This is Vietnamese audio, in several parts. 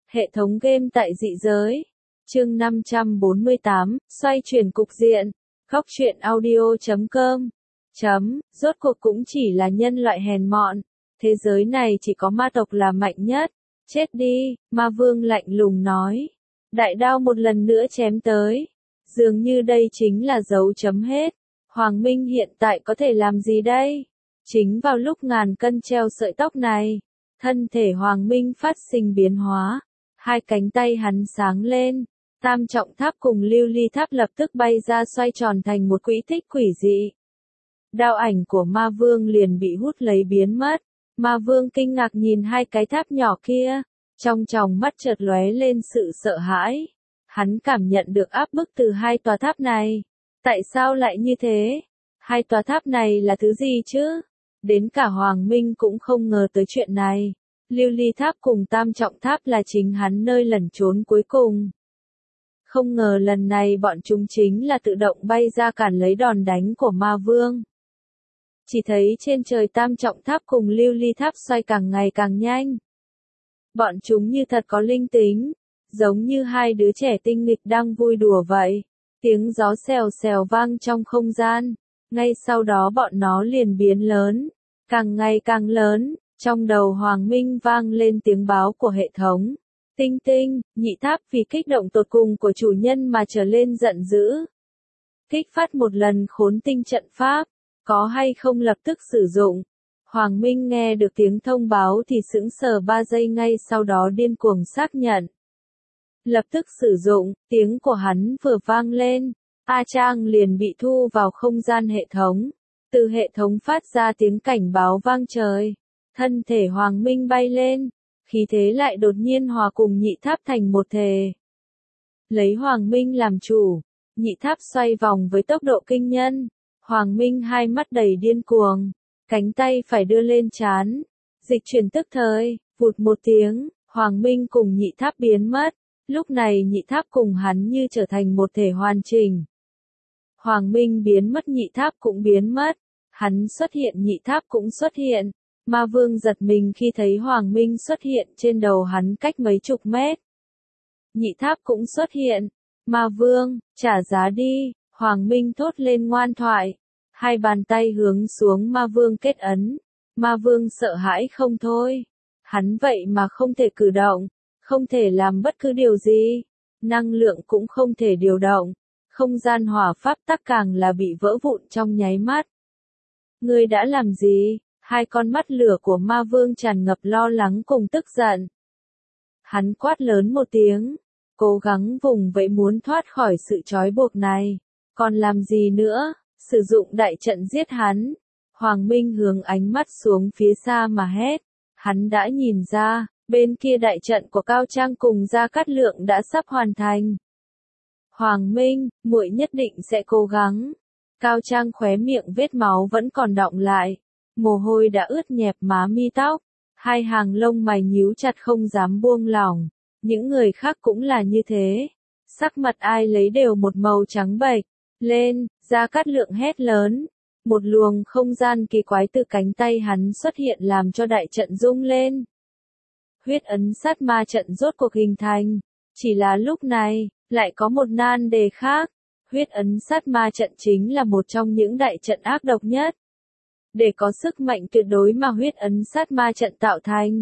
Hệ thống game tại dị giới. Chương 548, xoay chuyển cục diện. Góc truyện audio.com. Rốt cuộc cũng chỉ là nhân loại hèn mọn. Thế giới này chỉ có ma tộc là mạnh nhất. Chết đi, ma vương lạnh lùng nói. Đại đao một lần nữa chém tới. Dường như đây chính là dấu chấm hết. Hoàng Minh hiện tại có thể làm gì đây? Chính vào lúc ngàn cân treo sợi tóc này, thân thể Hoàng Minh phát sinh biến hóa. Hai cánh tay hắn sáng lên, tam trọng tháp cùng lưu ly tháp lập tức bay ra xoay tròn thành một quỹ tích quỷ dị. Đao ảnh của ma vương liền bị hút lấy biến mất. Ma vương kinh ngạc nhìn hai cái tháp nhỏ kia, trong tròng mắt chợt lóe lên sự sợ hãi. Hắn cảm nhận được áp bức từ hai tòa tháp này. Tại sao lại như thế? Hai tòa tháp này là thứ gì chứ? Đến cả Hoàng Minh cũng không ngờ tới chuyện này. Lưu ly tháp cùng tam trọng tháp là chính hắn nơi lẩn trốn cuối cùng. Không ngờ lần này bọn chúng chính là tự động bay ra cản lấy đòn đánh của ma vương. Chỉ thấy trên trời tam trọng tháp cùng lưu ly tháp xoay càng ngày càng nhanh. Bọn chúng như thật có linh tính, giống như hai đứa trẻ tinh nghịch đang vui đùa vậy. Tiếng gió xèo xèo vang trong không gian, ngay sau đó bọn nó liền biến lớn, càng ngày càng lớn. Trong đầu Hoàng Minh vang lên tiếng báo của hệ thống. Tinh tinh, nhị tháp vì kích động tột cùng của chủ nhân mà trở lên giận dữ. Kích phát một lần khốn tinh trận pháp, có hay không lập tức sử dụng. Hoàng Minh nghe được tiếng thông báo thì sững sờ 3 giây, ngay sau đó điên cuồng xác nhận. Lập tức sử dụng, tiếng của hắn vừa vang lên, A Trang liền bị thu vào không gian hệ thống. Từ hệ thống phát ra tiếng cảnh báo vang trời. Thân thể Hoàng Minh bay lên, khí thế lại đột nhiên hòa cùng nhị tháp thành một thể. Lấy Hoàng Minh làm chủ, nhị tháp xoay vòng với tốc độ kinh nhân. Hoàng Minh hai mắt đầy điên cuồng, cánh tay phải đưa lên trán, dịch chuyển tức thời, vụt một tiếng, Hoàng Minh cùng nhị tháp biến mất. Lúc này nhị tháp cùng hắn như trở thành một thể hoàn chỉnh. Hoàng Minh biến mất, nhị tháp cũng biến mất. Hắn xuất hiện, nhị tháp cũng xuất hiện. Ma vương giật mình khi thấy Hoàng Minh xuất hiện trên đầu hắn cách mấy chục mét. Nhị tháp cũng xuất hiện. Ma vương, trả giá đi, Hoàng Minh thốt lên ngoan thoại. Hai bàn tay hướng xuống ma vương kết ấn. Ma vương sợ hãi không thôi. Hắn vậy mà không thể cử động, không thể làm bất cứ điều gì. Năng lượng cũng không thể điều động. Không gian hỏa pháp tắc càng là bị vỡ vụn trong nháy mắt. Ngươi đã làm gì? Hai con mắt lửa của ma vương tràn ngập lo lắng cùng tức giận. Hắn quát lớn một tiếng, cố gắng vùng vẫy muốn thoát khỏi sự trói buộc này. Còn làm gì nữa? Sử dụng đại trận giết hắn. Hoàng Minh hướng ánh mắt xuống phía xa mà hét. Hắn đã nhìn ra, bên kia đại trận của Cao Trang cùng Gia Cát Lượng đã sắp hoàn thành. Hoàng Minh, muội nhất định sẽ cố gắng. Cao Trang khóe miệng vết máu vẫn còn đọng lại. Mồ hôi đã ướt nhẹp má mi tóc, hai hàng lông mày nhíu chặt không dám buông lỏng. Những người khác cũng là như thế. Sắc mặt ai lấy đều một màu trắng bệch. Lên, Gia Cát Lượng hét lớn. Một luồng không gian kỳ quái từ cánh tay hắn xuất hiện làm cho đại trận rung lên. Huyết ấn sát ma trận rốt cuộc hình thành. Chỉ là lúc này, lại có một nan đề khác. Huyết ấn sát ma trận chính là một trong những đại trận ác độc nhất. Để có sức mạnh tuyệt đối mà huyết ấn sát ma trận tạo thành,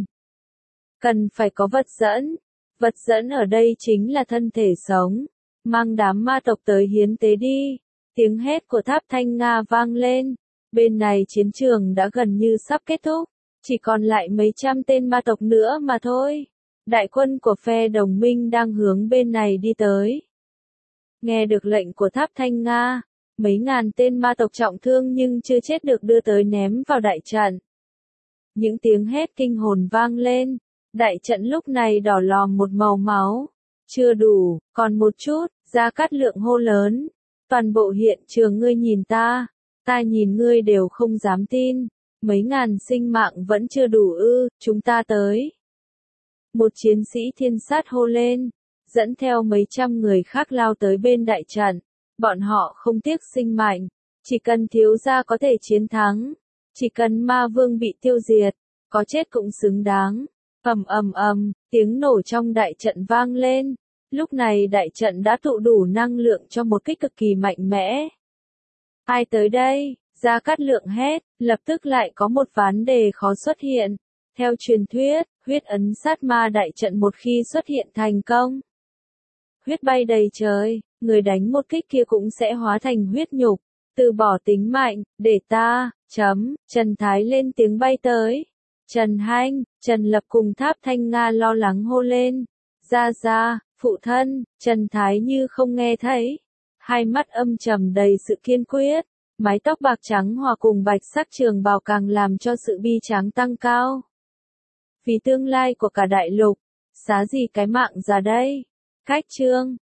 cần phải có vật dẫn. Vật dẫn ở đây chính là thân thể sống. Mang đám ma tộc tới hiến tế đi. Tiếng hét của Tháp Thanh Nga vang lên. Bên này chiến trường đã gần như sắp kết thúc. Chỉ còn lại mấy trăm tên ma tộc nữa mà thôi. Đại quân của phe đồng minh đang hướng bên này đi tới. Nghe được lệnh của Tháp Thanh Nga, mấy ngàn tên ma tộc trọng thương nhưng chưa chết được đưa tới ném vào đại trận. Những tiếng hét kinh hồn vang lên. Đại trận lúc này đỏ lòm một màu máu. Chưa đủ, còn một chút. Gia Cát Lượng hô lớn. Toàn bộ hiện trường ngươi nhìn ta nhìn ngươi đều không dám tin. Mấy ngàn sinh mạng vẫn chưa đủ ư? Chúng ta tới. Một chiến sĩ thiên sát hô lên, dẫn theo mấy trăm người khác lao tới bên đại trận. Bọn họ không tiếc sinh mạnh, chỉ cần thiếu gia có thể chiến thắng, chỉ cần ma vương bị tiêu diệt, có chết cũng xứng đáng. Ầm ầm ầm, Tiếng nổ trong đại trận vang lên. Lúc này đại trận đã tụ đủ năng lượng cho một kích cực kỳ mạnh mẽ. Ai tới đây? Gia Cát Lượng hét, lập tức lại có một vấn đề khó xuất hiện. Theo truyền thuyết, huyết ấn sát ma đại trận một khi xuất hiện thành công, huyết bay đầy trời, người đánh một kích kia cũng sẽ hóa thành huyết nhục, từ bỏ tính mạnh, để ta, Trần Thái lên tiếng bay tới. Trần Hanh, Trần Lập cùng Tháp Thanh Nga lo lắng hô lên. Ra, phụ thân, Trần Thái như không nghe thấy. Hai mắt âm trầm đầy sự kiên quyết, mái tóc bạc trắng hòa cùng bạch sắc trường bào càng làm cho sự bi tráng tăng cao. Vì tương lai của cả đại lục, xá gì cái mạng ra đây? Khách chương